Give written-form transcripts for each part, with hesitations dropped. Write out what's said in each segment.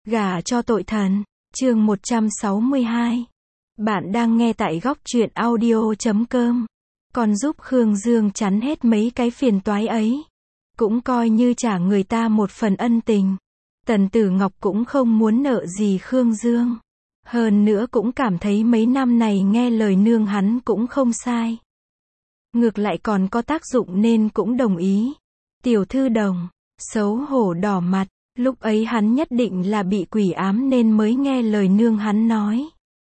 Gả cho tội thần. Chương 162. Bạn đang nghe tại góc truyện audio.com. Còn giúp Khương Dương chắn hết mấy cái phiền toái ấy. Cũng coi như trả người ta một phần ân tình. Tần Tử Ngọc cũng không muốn nợ gì Khương Dương. Hơn nữa cũng cảm thấy mấy năm này nghe lời nương hắn cũng không sai. Ngược lại còn có tác dụng nên cũng đồng ý. Tiểu thư Đồng, xấu hổ đỏ mặt. Lúc ấy hắn nhất định là bị quỷ ám nên mới nghe lời nương hắn nói.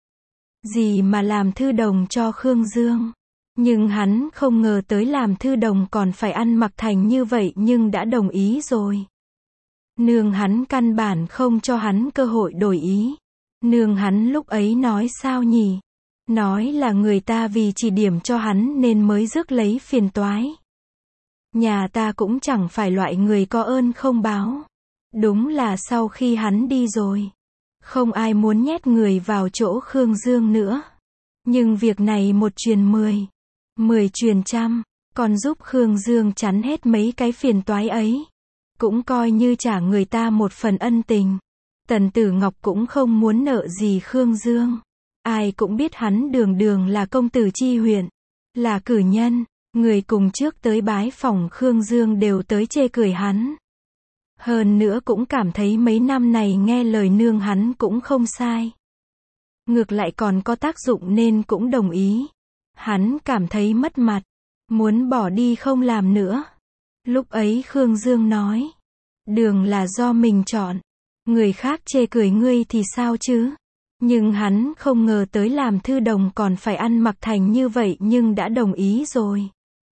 Gì mà làm thư đồng cho Khương Dương. Nhưng hắn không ngờ tới làm thư đồng còn phải ăn mặc thành như vậy nhưng đã đồng ý rồi. Nương hắn căn bản không cho hắn cơ hội đổi ý. Nương hắn lúc ấy nói sao nhỉ? Nói là người ta vì chỉ điểm cho hắn nên mới rước lấy phiền toái. Nhà ta cũng chẳng phải loại người có ơn không báo. Đúng là sau khi hắn đi rồi, không ai muốn nhét người vào chỗ Khương Dương nữa. Nhưng việc này một truyền 10, 10 truyền trăm, còn giúp Khương Dương chắn hết mấy cái phiền toái ấy. Cũng coi như trả người ta một phần ân tình. Tần Tử Ngọc cũng không muốn nợ gì Khương Dương. Ai cũng biết hắn đường đường là công tử chi huyện, là cử nhân, người cùng trước tới bái phỏng Khương Dương đều tới chê cười hắn. Hơn nữa cũng cảm thấy mấy năm này nghe lời nương hắn cũng không sai. Ngược lại còn có tác dụng nên cũng đồng ý. Hắn cảm thấy mất mặt, muốn bỏ đi không làm nữa. Lúc ấy Khương Dương nói, đường là do mình chọn, người khác chê cười ngươi thì sao chứ. Nhưng hắn không ngờ tới làm thư đồng còn phải ăn mặc thành như vậy nhưng đã đồng ý rồi.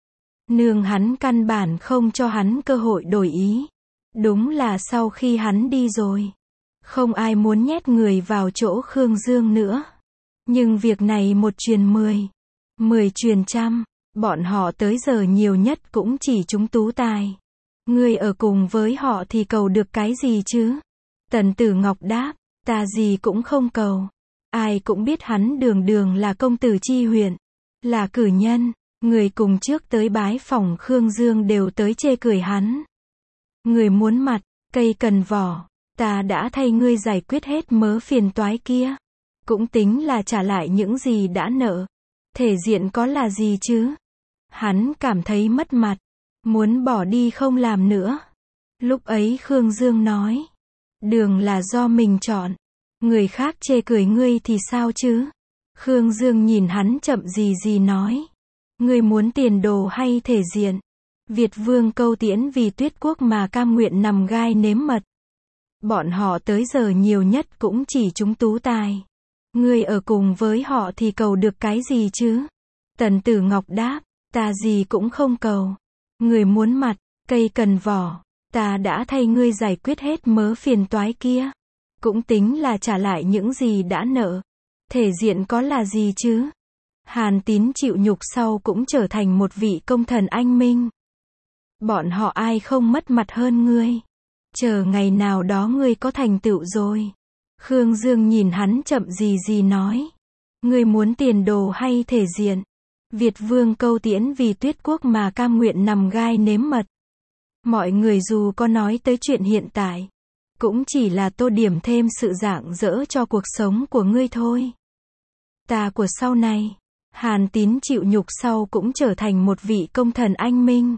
Nương hắn căn bản không cho hắn cơ hội đổi ý. Đúng là sau khi hắn đi rồi, không ai muốn nhét người vào chỗ Khương Dương nữa. Nhưng việc này một truyền 10, 10 truyền trăm, bọn họ tới giờ nhiều nhất cũng chỉ chúng tú tài. Ngươi ở cùng với họ thì cầu được cái gì chứ? Tần Tử Ngọc đáp, ta gì cũng không cầu. Ai cũng biết hắn đường đường là công tử chi huyện, là cử nhân, người cùng trước tới bái phỏng Khương Dương đều tới chê cười hắn. Người muốn mặt, cây cần vỏ, ta đã thay ngươi giải quyết hết mớ phiền toái kia. Cũng tính là trả lại những gì đã nợ. Thể diện có là gì chứ? Hắn cảm thấy mất mặt, muốn bỏ đi không làm nữa. Lúc ấy Khương Dương nói, đường là do mình chọn, người khác chê cười ngươi thì sao chứ? Khương Dương nhìn hắn chậm gì nói, ngươi muốn tiền đồ hay thể diện? Việt Vương Câu Tiễn vì Tuyết Quốc mà cam nguyện nằm gai nếm mật. Bọn họ tới giờ nhiều nhất cũng chỉ chúng tú tài. Ngươi ở cùng với họ thì cầu được cái gì chứ? Tần Tử Ngọc đáp, ta gì cũng không cầu. Người muốn mặt, cây cần vỏ, ta đã thay ngươi giải quyết hết mớ phiền toái kia. Cũng tính là trả lại những gì đã nợ. Thể diện có là gì chứ? Hàn Tín chịu nhục sau cũng trở thành một vị công thần anh minh. Bọn họ ai không mất mặt hơn ngươi. Chờ ngày nào đó ngươi có thành tựu rồi. Khương Dương nhìn hắn chậm gì nói. Ngươi muốn tiền đồ hay thể diện? Việt Vương Câu Tiễn vì Tuyết Quốc mà cam nguyện nằm gai nếm mật. Mọi người dù có nói tới chuyện hiện tại, cũng chỉ là tô điểm thêm sự rạng rỡ cho cuộc sống của ngươi thôi. Ta của sau này, Hàn Tín chịu nhục sau cũng trở thành một vị công thần anh minh.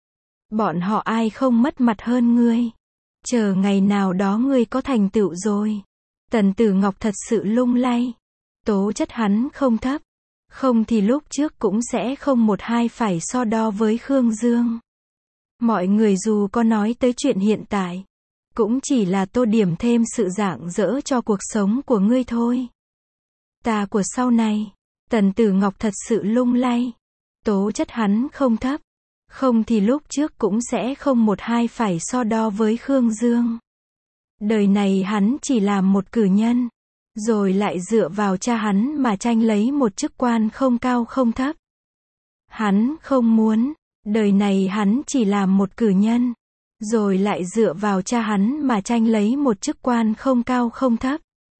Bọn họ ai không mất mặt hơn ngươi. Chờ ngày nào đó ngươi có thành tựu rồi. Tần Tử Ngọc thật sự lung lay. Tố chất hắn không thấp. Không thì lúc trước cũng sẽ không một hai phải so đo với Khương Dương. Mọi người dù có nói tới chuyện hiện tại, cũng chỉ là tô điểm thêm sự rạng rỡ cho cuộc sống của ngươi thôi. Ta của sau này. Tần Tử Ngọc thật sự lung lay. Tố chất hắn không thấp. Không thì lúc trước cũng sẽ không một hai phải so đo với Khương Dương. Đời này hắn chỉ làm một cử nhân, rồi lại dựa vào cha hắn mà tranh lấy một chức quan không cao không thấp. Hắn không muốn, đời này hắn chỉ làm một cử nhân, rồi lại dựa vào cha hắn mà tranh lấy một chức quan không cao không thấp.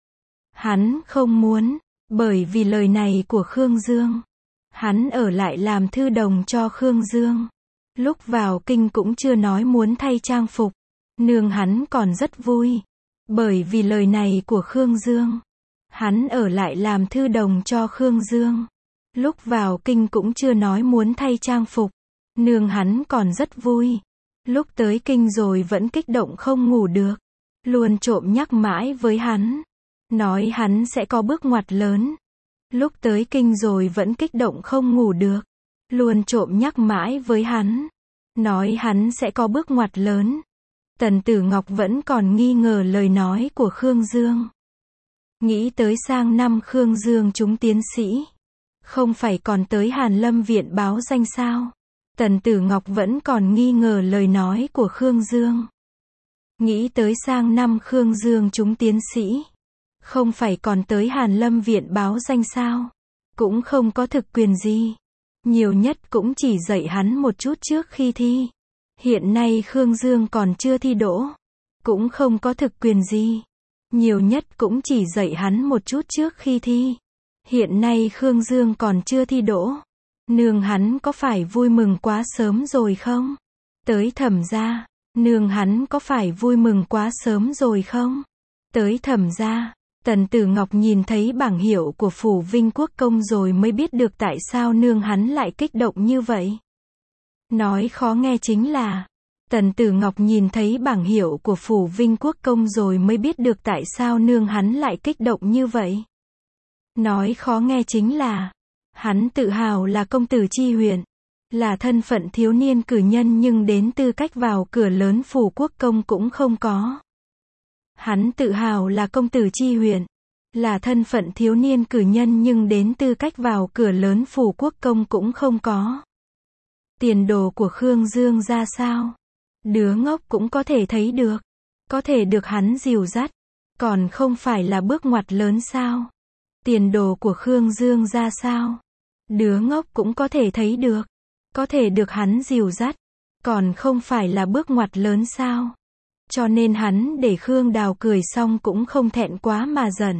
Hắn không muốn, bởi vì lời này của Khương Dương. Hắn ở lại làm thư đồng cho Khương Dương. Lúc vào kinh cũng chưa nói muốn thay trang phục. Nương hắn còn rất vui. Bởi vì lời này của Khương Dương, hắn ở lại làm thư đồng cho Khương Dương. Lúc vào kinh cũng chưa nói muốn thay trang phục. Nương hắn còn rất vui. Lúc tới kinh rồi vẫn kích động không ngủ được. Luôn trộm nhắc mãi với hắn. Nói hắn sẽ có bước ngoặt lớn. Lúc tới kinh rồi vẫn kích động không ngủ được. Luôn trộm nhắc mãi với hắn. Nói hắn sẽ có bước ngoặt lớn. Tần Tử Ngọc vẫn còn nghi ngờ lời nói của Khương Dương. Nghĩ tới sang năm Khương Dương trúng tiến sĩ. Không phải còn tới Hàn Lâm viện báo danh sao? Tần Tử Ngọc vẫn còn nghi ngờ lời nói của Khương Dương. Nghĩ tới sang năm Khương Dương trúng tiến sĩ. Không phải còn tới Hàn Lâm viện báo danh sao? Cũng không có thực quyền gì. Nhiều nhất cũng chỉ dạy hắn một chút trước khi thi. Hiện nay Khương Dương còn chưa thi đỗ. Cũng không có thực quyền gì. Nhiều nhất cũng chỉ dạy hắn một chút trước khi thi. Hiện nay Khương Dương còn chưa thi đỗ. Nương hắn có phải vui mừng quá sớm rồi không? Tới Thẩm gia, nương hắn có phải vui mừng quá sớm rồi không? Tới Thẩm gia, Tần Tử Ngọc nhìn thấy bảng hiệu của phủ Vinh Quốc công rồi mới biết được tại sao nương hắn lại kích động như vậy. Nói khó nghe chính là, Tần Tử Ngọc nhìn thấy bảng hiệu của phủ Vinh Quốc công rồi mới biết được tại sao nương hắn lại kích động như vậy. Nói khó nghe chính là, hắn tự hào là công tử Chi huyện, là thân phận thiếu niên cử nhân nhưng đến tư cách vào cửa lớn phủ quốc công cũng không có. Hắn tự hào là công tử Chi huyện, là thân phận thiếu niên cử nhân nhưng đến tư cách vào cửa lớn phủ quốc công cũng không có. Tiền đồ của Khương Dương ra sao? Đứa ngốc cũng có thể thấy được. Có thể được hắn dìu dắt. Còn không phải là bước ngoặt lớn sao? Tiền đồ của Khương Dương ra sao? Đứa ngốc cũng có thể thấy được. Có thể được hắn dìu dắt. Còn không phải là bước ngoặt lớn sao? Cho nên hắn để Khương Đào cười xong cũng không thẹn quá mà giận.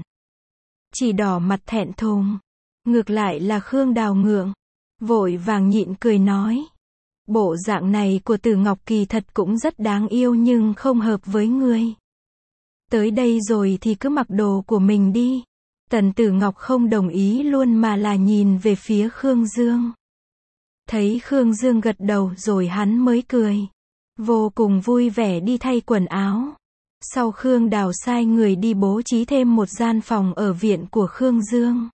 Chỉ đỏ mặt thẹn thùng. Ngược lại là Khương Đào ngượng. Vội vàng nhịn cười nói. Bộ dạng này của Tử Ngọc kỳ thật cũng rất đáng yêu nhưng không hợp với ngươi. Tới đây rồi thì cứ mặc đồ của mình đi. Tần Tử Ngọc không đồng ý luôn mà là nhìn về phía Khương Dương. Thấy Khương Dương gật đầu rồi hắn mới cười. Vô cùng vui vẻ đi thay quần áo. Sau Khương Đào sai người đi bố trí thêm một gian phòng ở viện của Khương Dương.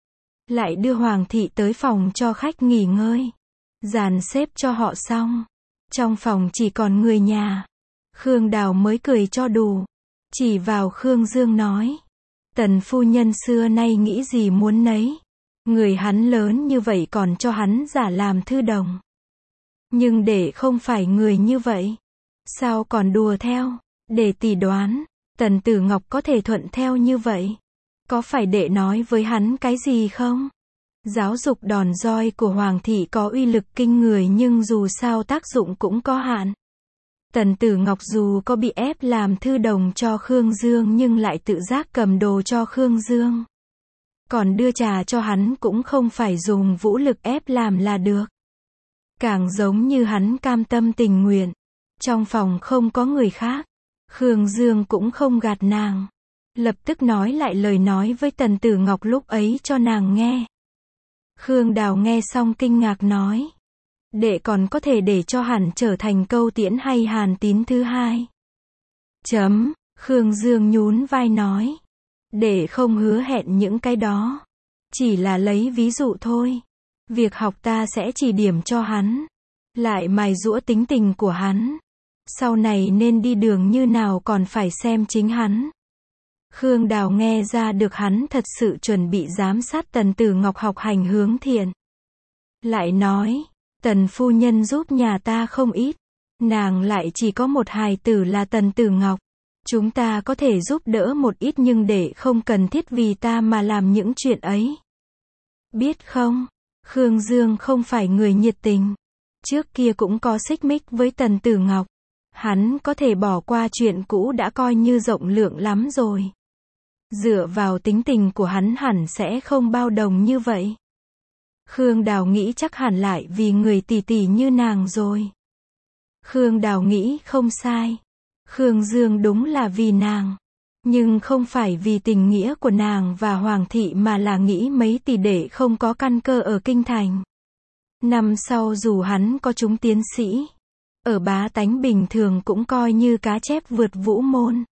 Lại đưa Hoàng thị tới phòng cho khách nghỉ ngơi. Dàn xếp cho họ xong. Trong phòng chỉ còn người nhà. Khương Đào mới cười cho đủ. Chỉ vào Khương Dương nói. Tần phu nhân xưa nay nghĩ gì muốn nấy. Người hắn lớn như vậy còn cho hắn giả làm thư đồng. Nhưng để không phải người như vậy. Sao còn đùa theo? Để tỷ đoán. Tần Tử Ngọc có thể thuận theo như vậy. Có phải đệ nói với hắn cái gì không? Giáo dục đòn roi của Hoàng thị có uy lực kinh người nhưng dù sao tác dụng cũng có hạn. Tần Tử Ngọc dù có bị ép làm thư đồng cho Khương Dương nhưng lại tự giác cầm đồ cho Khương Dương. Còn đưa trà cho hắn cũng không phải dùng vũ lực ép làm là được. Càng giống như hắn cam tâm tình nguyện. Trong phòng không có người khác. Khương Dương cũng không gạt nàng. Lập tức nói lại lời nói với Tần Tử Ngọc lúc ấy cho nàng nghe. Khương Đào nghe xong kinh ngạc nói. Đệ còn có thể để cho hẳn trở thành Câu Tiễn hay Hàn Tín thứ hai. Khương Dương nhún vai nói. Đệ không hứa hẹn những cái đó. Chỉ là lấy ví dụ thôi. Việc học ta sẽ chỉ điểm cho hắn. Lại mài giũa tính tình của hắn. Sau này nên đi đường như nào còn phải xem chính hắn. Khương Đào nghe ra được hắn thật sự chuẩn bị giám sát Tần Tử Ngọc học hành hướng thiện. Lại nói, Tần phu nhân giúp nhà ta không ít. Nàng lại chỉ có một hài tử là Tần Tử Ngọc. Chúng ta có thể giúp đỡ một ít nhưng để không cần thiết vì ta mà làm những chuyện ấy. Biết không, Khương Dương không phải người nhiệt tình. Trước kia cũng có xích mích với Tần Tử Ngọc. Hắn có thể bỏ qua chuyện cũ đã coi như rộng lượng lắm rồi. Dựa vào tính tình của hắn hẳn sẽ không bao đồng như vậy. Khương Đào nghĩ chắc hẳn lại vì người tỷ tỷ như nàng rồi. Khương Đào nghĩ không sai. Khương Dương đúng là vì nàng. Nhưng không phải vì tình nghĩa của nàng và Hoàng thị mà là nghĩ mấy tỷ đệ không có căn cơ ở kinh thành. Năm sau dù hắn có trúng tiến sĩ, ở bá tánh bình thường cũng coi như cá chép vượt vũ môn.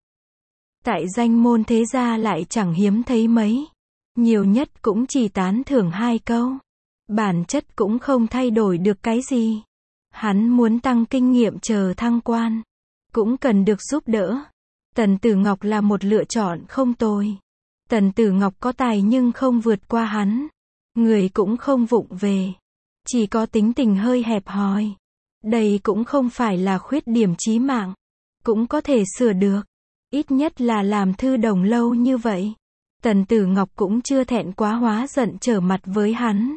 Tại danh môn thế gia lại chẳng hiếm thấy mấy. Nhiều nhất cũng chỉ tán thưởng 2 câu. Bản chất cũng không thay đổi được cái gì. Hắn muốn tăng kinh nghiệm chờ thăng quan, cũng cần được giúp đỡ. Tần Tử Ngọc là một lựa chọn không tồi. Tần Tử Ngọc có tài nhưng không vượt qua hắn. Người cũng không vụng về. Chỉ có tính tình hơi hẹp hòi. Đây cũng không phải là khuyết điểm chí mạng. Cũng có thể sửa được. Ít nhất là làm thư đồng lâu như vậy. Tần Tử Ngọc cũng chưa thẹn quá hóa giận trở mặt với hắn.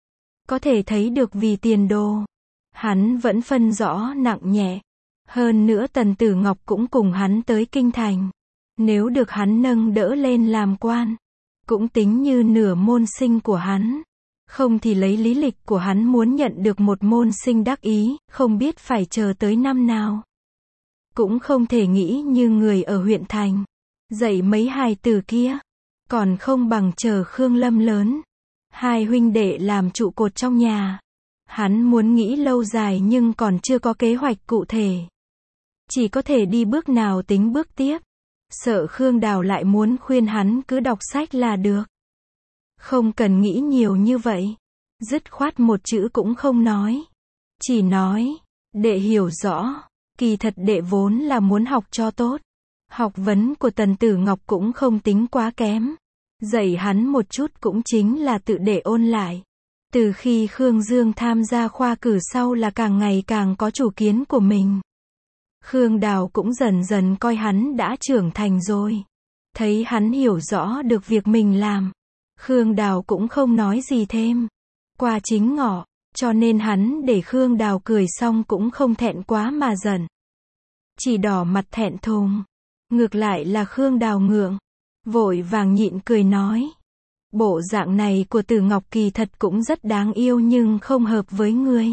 Có thể thấy được vì tiền đồ, hắn vẫn phân rõ nặng nhẹ. Hơn nữa Tần Tử Ngọc cũng cùng hắn tới kinh thành. Nếu được hắn nâng đỡ lên làm quan, cũng tính như nửa môn sinh của hắn. Không thì lấy lý lịch của hắn muốn nhận được một môn sinh đắc ý, không biết phải chờ tới năm nào. Cũng không thể nghĩ như người ở huyện thành, dạy mấy hài tử kia, còn không bằng chờ Khương Lâm lớn. 2 huynh đệ làm trụ cột trong nhà. Hắn muốn nghĩ lâu dài nhưng còn chưa có kế hoạch cụ thể. Chỉ có thể đi bước nào tính bước tiếp. Sợ Khương Đào lại muốn khuyên hắn cứ đọc sách là được. Không cần nghĩ nhiều như vậy. Dứt khoát một chữ cũng không nói. Chỉ nói, đệ hiểu rõ, kỳ thật đệ vốn là muốn học cho tốt. Học vấn của Tần Tử Ngọc cũng không tính quá kém. Dạy hắn một chút cũng chính là tự để ôn lại. Từ khi Khương Dương tham gia khoa cử sau là càng ngày càng có chủ kiến của mình. Khương Đào cũng dần dần coi hắn đã trưởng thành rồi. Thấy hắn hiểu rõ được việc mình làm. Khương Đào cũng không nói gì thêm. Qua chính ngọ, cho nên hắn để Khương Đào cười xong cũng không thẹn quá mà giận. Chỉ đỏ mặt thẹn thùng. Ngược lại là Khương Đào ngượng. Vội vàng nhịn cười nói. Bộ dạng này của Tử Ngọc kỳ thật cũng rất đáng yêu nhưng không hợp với ngươi.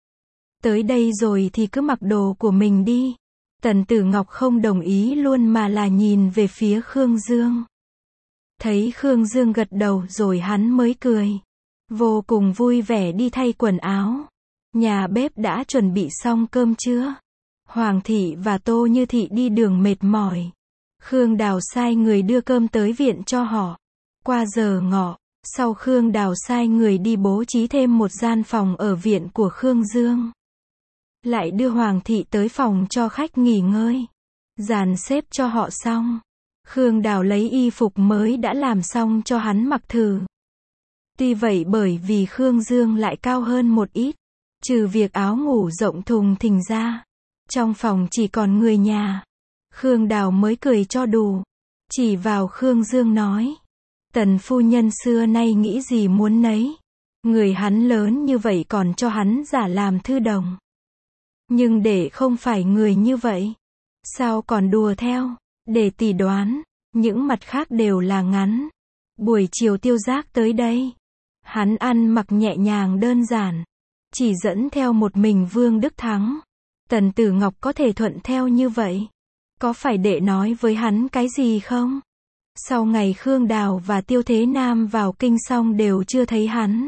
Tới đây rồi thì cứ mặc đồ của mình đi. Tần Tử Ngọc không đồng ý luôn mà là nhìn về phía Khương Dương. Thấy Khương Dương gật đầu rồi hắn mới cười. Vô cùng vui vẻ đi thay quần áo. Nhà bếp đã chuẩn bị xong cơm trưa. Hoàng thị và Tô Như thị đi đường mệt mỏi. Khương Đào sai người đưa cơm tới viện cho họ. Qua giờ ngọ, sau Khương Đào sai người đi bố trí thêm một gian phòng ở viện của Khương Dương. Lại đưa Hoàng thị tới phòng cho khách nghỉ ngơi. Dàn xếp cho họ xong. Khương Đào lấy y phục mới đã làm xong cho hắn mặc thử. Tuy vậy bởi vì Khương Dương lại cao hơn một ít. Trừ việc áo ngủ rộng thùng thình ra. Trong phòng chỉ còn người nhà. Khương Đào mới cười cho đủ. Chỉ vào Khương Dương nói. Tần phu nhân xưa nay nghĩ gì muốn nấy. Người hắn lớn như vậy còn cho hắn giả làm thư đồng. Nhưng để không phải người như vậy. Sao còn đùa theo. Để tỷ đoán. Những mặt khác đều là ngắn. Buổi chiều Tiêu Giác tới đây. Hắn ăn mặc nhẹ nhàng đơn giản. Chỉ dẫn theo một mình Vương Đức Thắng. Tần Tử Ngọc có thể thuận theo như vậy. Có phải đệ nói với hắn cái gì không? Sau ngày Khương Đào và Tiêu Thế Nam vào kinh xong đều chưa thấy hắn.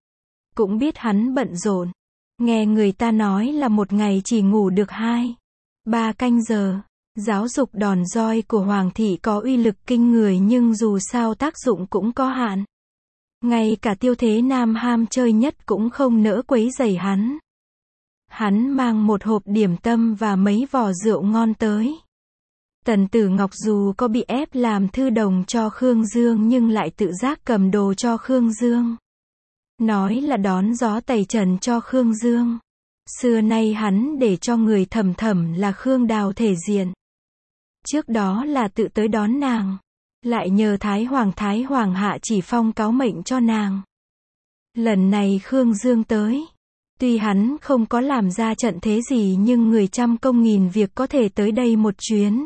Cũng biết hắn bận rộn. Nghe người ta nói là một ngày chỉ ngủ được 2-3 canh giờ. Giáo dục đòn roi của Hoàng thị có uy lực kinh người nhưng dù sao tác dụng cũng có hạn. Ngay cả Tiêu Thế Nam ham chơi nhất cũng không nỡ quấy rầy hắn. Hắn mang một hộp điểm tâm và mấy vò rượu ngon tới. Tần Tử Ngọc dù có bị ép làm thư đồng cho Khương Dương nhưng lại tự giác cầm đồ cho Khương Dương. Nói là đón gió tẩy trần cho Khương Dương. Xưa nay hắn để cho người thầm thầm là Khương Đào thể diện. Trước đó là tự tới đón nàng. Lại nhờ Thái Hoàng hạ chỉ phong cáo mệnh cho nàng. Lần này Khương Dương tới. Tuy hắn không có làm ra trận thế gì nhưng người trăm công nghìn việc có thể tới đây một chuyến.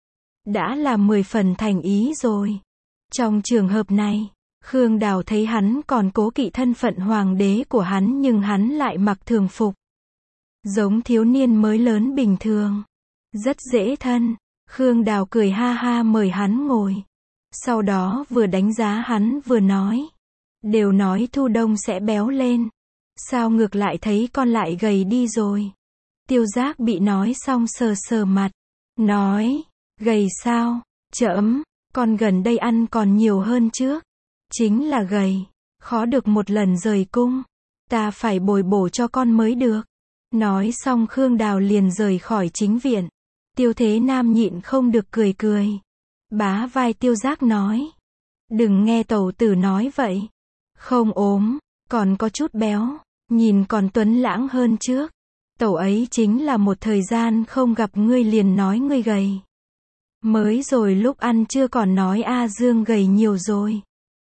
Đã là 10 phần thành ý rồi. Trong trường hợp này, Khương Đào thấy hắn còn cố kỵ thân phận hoàng đế của hắn nhưng hắn lại mặc thường phục. Giống thiếu niên mới lớn bình thường. Rất dễ thân. Khương Đào cười ha ha mời hắn ngồi. Sau đó vừa đánh giá hắn vừa nói. Đều nói thu đông sẽ béo lên. Sao ngược lại thấy con lại gầy đi rồi? Tiêu Giác bị nói xong sờ sờ mặt. Nói, gầy sao? Chậm, con gần đây ăn còn nhiều hơn trước. Chính là gầy. Khó được một lần rời cung. Ta phải bồi bổ cho con mới được. Nói xong Khương Đào liền rời khỏi chính viện. Tiêu Thế Nam nhịn không được cười cười. Bá vai Tiêu Giác nói. Đừng nghe tẩu tử nói vậy. Không ốm, còn có chút béo. Nhìn còn tuấn lãng hơn trước. Tẩu ấy chính là một thời gian không gặp ngươi liền nói ngươi gầy. Mới rồi lúc ăn chưa còn nói A Dương gầy nhiều rồi.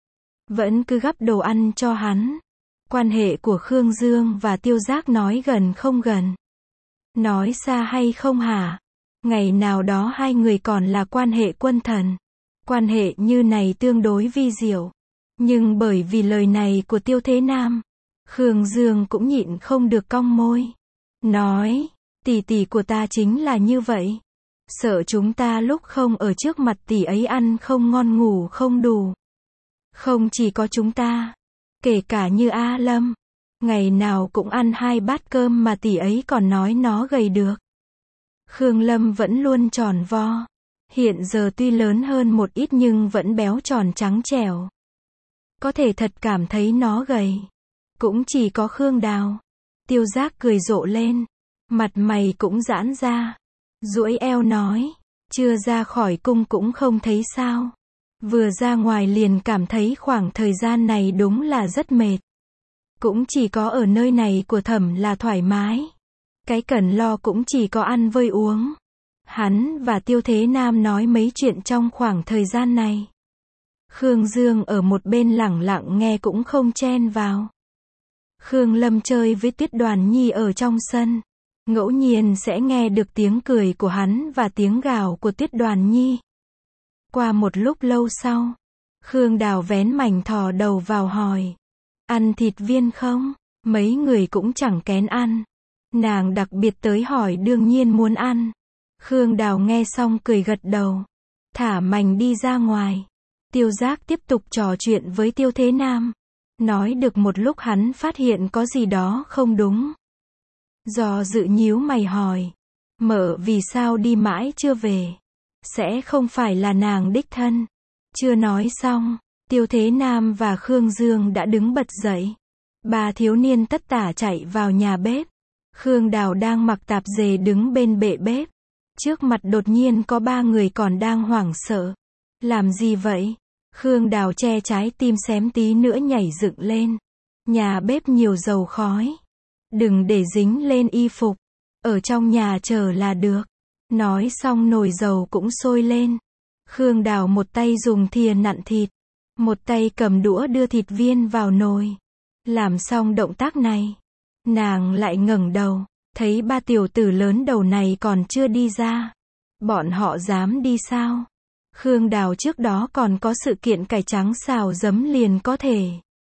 Vẫn cứ gắp đồ ăn cho hắn. Quan hệ của Khương Dương và Tiêu Giác nói gần không gần. Nói xa hay không hả? Ngày nào đó hai người còn là quan hệ quân thần. Quan hệ như này tương đối vi diệu. Nhưng bởi vì lời này của Tiêu Thế Nam, Khương Dương cũng nhịn không được cong môi. Nói, tỷ tỷ của ta chính là như vậy. Sợ chúng ta lúc không ở trước mặt tỷ ấy ăn không ngon ngủ không đủ. Không chỉ có chúng ta, kể cả như A Lâm, ngày nào cũng ăn 2 bát cơm mà tỷ ấy còn nói nó gầy được. Khương Lâm vẫn luôn tròn vo. Hiện giờ tuy lớn hơn một ít nhưng vẫn béo tròn trắng trẻo. Có thể thật cảm thấy nó gầy. Cũng chỉ có Khương Đào. Tiêu Giác cười rộ lên. Mặt mày cũng giãn ra. Duỗi eo nói. Chưa ra khỏi cung cũng không thấy sao. Vừa ra ngoài liền cảm thấy khoảng thời gian này đúng là rất mệt. Cũng chỉ có ở nơi này của Thẩm là thoải mái. Cái cần lo cũng chỉ có ăn vơi uống. Hắn và Tiêu Thế Nam nói mấy chuyện trong khoảng thời gian này. Khương Dương ở một bên lẳng lặng nghe cũng không chen vào. Khương Lâm chơi với Tuyết Đoàn Nhi ở trong sân. Ngẫu nhiên sẽ nghe được tiếng cười của hắn và tiếng gào của Tuyết Đoàn Nhi. Qua một lúc lâu sau, Khương Đào vén mảnh thò đầu vào hỏi. Ăn thịt viên không? Mấy người cũng chẳng kén ăn. Nàng đặc biệt tới hỏi đương nhiên muốn ăn. Khương Đào nghe xong cười gật đầu. Thả mảnh đi ra ngoài. Tiêu Giác tiếp tục trò chuyện với Tiêu Thế Nam. Nói được một lúc hắn phát hiện có gì đó không đúng. Do dự nhíu mày hỏi. Mợ vì sao đi mãi chưa về? Sẽ không phải là nàng đích thân. Chưa nói xong, Tiêu Thế Nam và Khương Dương đã đứng bật dậy. Ba thiếu niên tất tả chạy vào nhà bếp. Khương Đào đang mặc tạp dề đứng bên bệ bếp. Trước mặt đột nhiên có 3 người còn đang hoảng sợ. Làm gì vậy? Khương Đào che trái tim xém tí nữa nhảy dựng lên. Nhà bếp nhiều dầu khói. Đừng để dính lên y phục. Ở trong nhà chờ là được. Nói xong nồi dầu cũng sôi lên. Khương Đào một tay dùng thìa nặn thịt. Một tay cầm đũa đưa thịt viên vào nồi. Làm xong động tác này. Nàng lại ngẩng đầu. Thấy 3 tiểu tử lớn đầu này còn chưa đi ra. Bọn họ dám đi sao? Khương Đào trước đó còn có sự kiện cải trắng xào giấm liền có thể.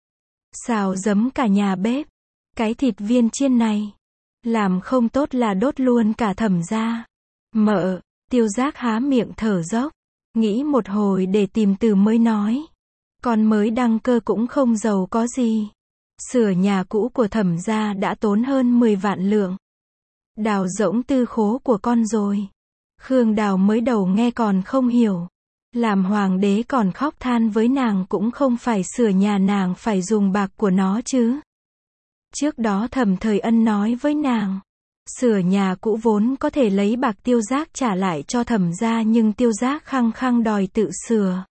Xào giấm cả nhà bếp. Cái thịt viên chiên này. Làm không tốt là đốt luôn cả Thẩm gia. Mợ, Tiêu Giác há miệng thở dốc. Nghĩ một hồi để tìm từ mới nói. Con mới đăng cơ cũng không giàu có gì. Sửa nhà cũ của Thẩm gia đã tốn hơn 10 vạn lượng. Đào rỗng tư khố của con rồi. Khương Đào mới đầu nghe còn không hiểu. Làm hoàng đế còn khóc than với nàng cũng không phải sửa nhà nàng phải dùng bạc của nó chứ. Trước đó Thẩm Thời Ân nói với nàng. Sửa nhà cũ vốn có thể lấy bạc Tiêu Giác trả lại cho Thẩm gia nhưng Tiêu Giác khăng khăng đòi tự sửa.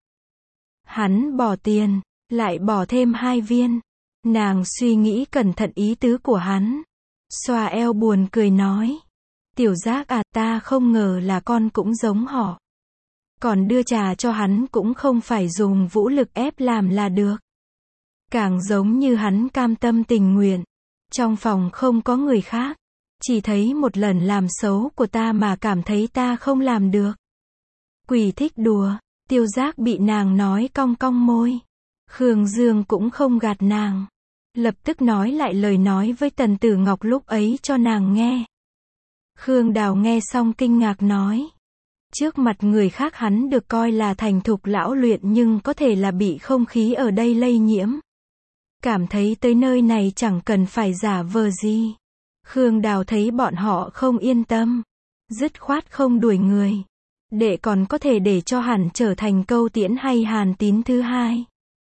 Hắn bỏ tiền, lại bỏ thêm 2 viên. Nàng suy nghĩ cẩn thận ý tứ của hắn. Xoa eo buồn cười nói. Tiểu Giác à, ta không ngờ là con cũng giống họ. Còn đưa trà cho hắn cũng không phải dùng vũ lực ép làm là được. Càng giống như hắn cam tâm tình nguyện. Trong phòng không có người khác. Chỉ thấy một lần làm xấu của ta mà cảm thấy ta không làm được. Quỷ thích đùa. Tiêu Giác bị nàng nói cong cong môi. Khương Dương cũng không gạt nàng. Lập tức nói lại lời nói với Tần Tử Ngọc lúc ấy cho nàng nghe. Khương Đào nghe xong kinh ngạc nói. Trước mặt người khác hắn được coi là thành thục lão luyện nhưng có thể là bị không khí ở đây lây nhiễm. Cảm thấy tới nơi này chẳng cần phải giả vờ gì. Khương Đào thấy bọn họ không yên tâm. Dứt khoát không đuổi người. Đệ còn có thể để cho hẳn trở thành Câu Tiễn hay Hàn Tín thứ hai.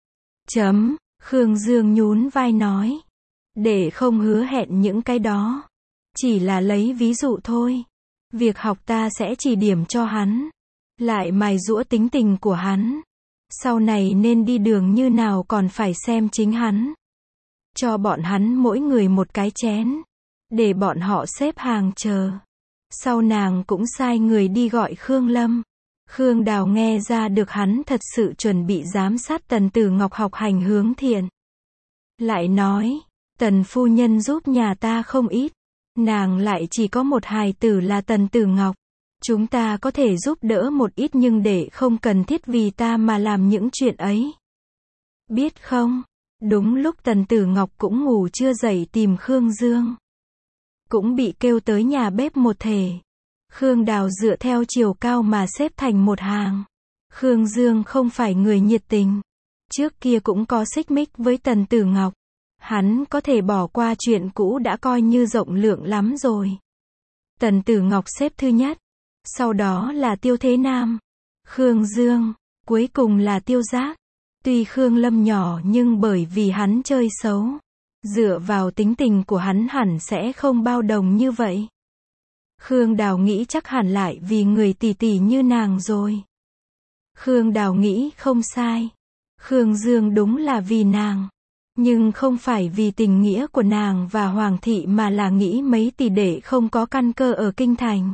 Khương Dương nhún vai nói. Đệ không hứa hẹn những cái đó. Chỉ là lấy ví dụ thôi. Việc học ta sẽ chỉ điểm cho hắn. Lại mài giũa tính tình của hắn. Sau này nên đi đường như nào còn phải xem chính hắn. Cho bọn hắn mỗi người một cái chén. Để bọn họ xếp hàng chờ. Sau nàng cũng sai người đi gọi Khương Lâm. Khương Đào nghe ra được hắn thật sự chuẩn bị giám sát Tần Tử Ngọc học hành hướng thiện. Lại nói, Tần phu nhân giúp nhà ta không ít. Nàng lại chỉ có một hài tử là Tần Tử Ngọc. Chúng ta có thể giúp đỡ một ít nhưng để không cần thiết vì ta mà làm những chuyện ấy. Biết không? Đúng lúc Tần Tử Ngọc cũng ngủ chưa dậy tìm Khương Dương. Cũng bị kêu tới nhà bếp một thể. Khương Đào dựa theo chiều cao mà xếp thành một hàng. Khương Dương không phải người nhiệt tình. Trước kia cũng có xích mích với Tần Tử Ngọc. Hắn có thể bỏ qua chuyện cũ đã coi như rộng lượng lắm rồi. Tần Tử Ngọc xếp thứ nhất. Sau đó là Tiêu Thế Nam, Khương Dương, cuối cùng là Tiêu Giác. Tuy Khương Lâm nhỏ nhưng bởi vì hắn chơi xấu. Dựa vào tính tình của hắn hẳn sẽ không bao đồng như vậy. Khương Đào nghĩ chắc hẳn lại vì người tỷ tỷ như nàng rồi. Khương Đào nghĩ không sai. Khương Dương đúng là vì nàng. Nhưng không phải vì tình nghĩa của nàng và Hoàng thị mà là nghĩ mấy tỷ đệ không có căn cơ ở kinh thành.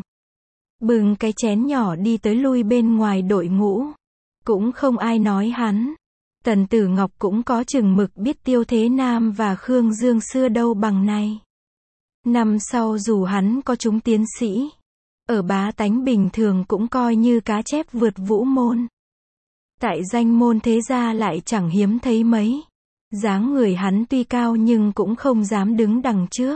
Bưng cái chén nhỏ đi tới lui bên ngoài đội ngũ. Cũng không ai nói hắn. Tần Tử Ngọc cũng có chừng mực biết Tiêu Thế Nam và Khương Dương xưa đâu bằng nay. Năm sau dù hắn có chúng tiến sĩ, ở bá tánh bình thường cũng coi như cá chép vượt vũ môn. Tại danh môn thế gia lại chẳng hiếm thấy mấy. Dáng người hắn tuy cao nhưng cũng không dám đứng đằng trước.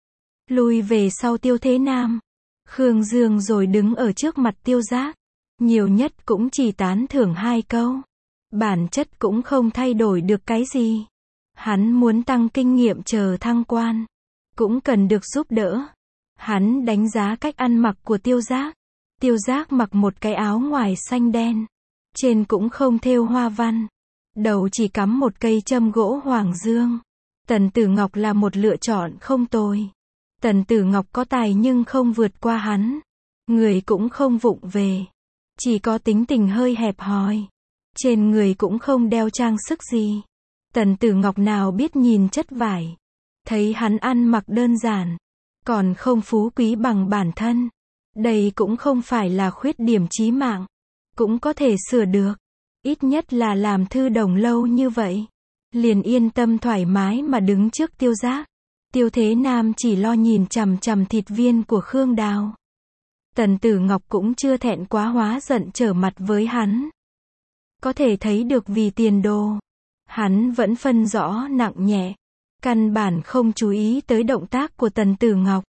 Lui về sau Tiêu Thế Nam, Khương Dương rồi đứng ở trước mặt Tiêu Giác. Nhiều nhất cũng chỉ tán thưởng 2 câu. Bản chất cũng không thay đổi được cái gì. Hắn muốn tăng kinh nghiệm chờ thăng quan. Cũng cần được giúp đỡ. Hắn đánh giá cách ăn mặc của Tiêu Giác. Tiêu Giác mặc một cái áo ngoài xanh đen. Trên cũng không thêu hoa văn. Đầu chỉ cắm một cây châm gỗ hoàng dương. Tần Tử Ngọc là một lựa chọn không tồi. Tần Tử Ngọc có tài nhưng không vượt qua hắn. Người cũng không vụng về. Chỉ có tính tình hơi hẹp hòi. Trên người cũng không đeo trang sức gì. Tần Tử Ngọc nào biết nhìn chất vải. Thấy hắn ăn mặc đơn giản. Còn không phú quý bằng bản thân. Đây cũng không phải là khuyết điểm chí mạng. Cũng có thể sửa được. Ít nhất là làm thư đồng lâu như vậy. Liền yên tâm thoải mái mà đứng trước Tiêu Giác. Tiêu Thế Nam chỉ lo nhìn chằm chằm thịt viên của Khương Đào. Tần Tử Ngọc cũng chưa thẹn quá hóa giận trở mặt với hắn. Có thể thấy được vì tiền đồ. Hắn vẫn phân rõ nặng nhẹ. Căn bản không chú ý tới động tác của Tần Tử Ngọc.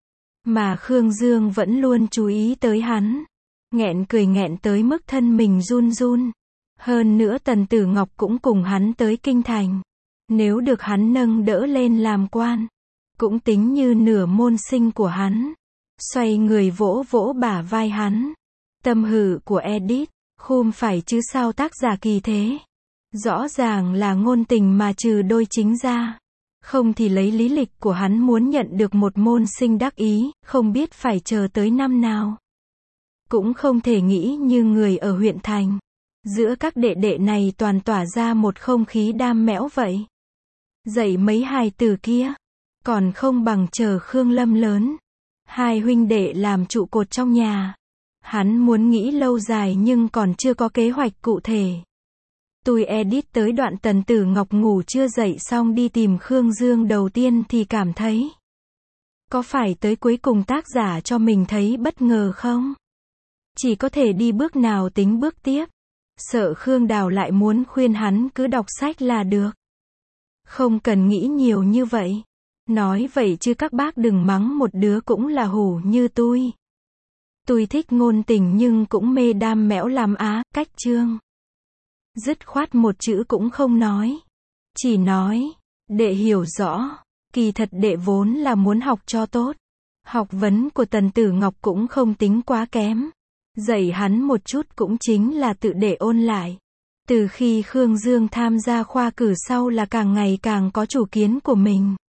Mà Khương Dương vẫn luôn chú ý tới hắn. Nghẹn cười nghẹn tới mức thân mình run run. Hơn nữa Tần Tử Ngọc cũng cùng hắn tới kinh thành. Nếu được hắn nâng đỡ lên làm quan. Cũng tính như nửa môn sinh của hắn. Xoay người vỗ vỗ bả vai hắn. Tâm hử của Edith. Khum phải chứ sao tác giả kỳ thế. Rõ ràng là ngôn tình mà trừ đôi chính ra. Không thì lấy lý lịch của hắn muốn nhận được một môn sinh đắc ý, không biết phải chờ tới năm nào. Cũng không thể nghĩ như người ở huyện thành. Giữa các đệ đệ này toàn tỏa ra một không khí đam mẽo vậy. Dạy mấy hài tử kia. Còn không bằng chờ Khương Lâm lớn. 2 huynh đệ làm trụ cột trong nhà. Hắn muốn nghĩ lâu dài nhưng còn chưa có kế hoạch cụ thể. Tôi edit tới đoạn Tần Tử Ngọc ngủ chưa dậy xong đi tìm Khương Dương đầu tiên thì cảm thấy. Có phải tới cuối cùng tác giả cho mình thấy bất ngờ không? Chỉ có thể đi bước nào tính bước tiếp. Sợ Khương Đào lại muốn khuyên hắn cứ đọc sách là được. Không cần nghĩ nhiều như vậy. Nói vậy chứ các bác đừng mắng một đứa cũng là hủ như tôi. Tui thích ngôn tình nhưng cũng mê đam mẽo lắm á, cách Trương. Dứt khoát một chữ cũng không nói. Chỉ nói, đệ hiểu rõ, kỳ thật đệ vốn là muốn học cho tốt. Học vấn của Tần Tử Ngọc cũng không tính quá kém. Dạy hắn một chút cũng chính là tự để ôn lại. Từ khi Khương Dương tham gia khoa cử sau là càng ngày càng có chủ kiến của mình.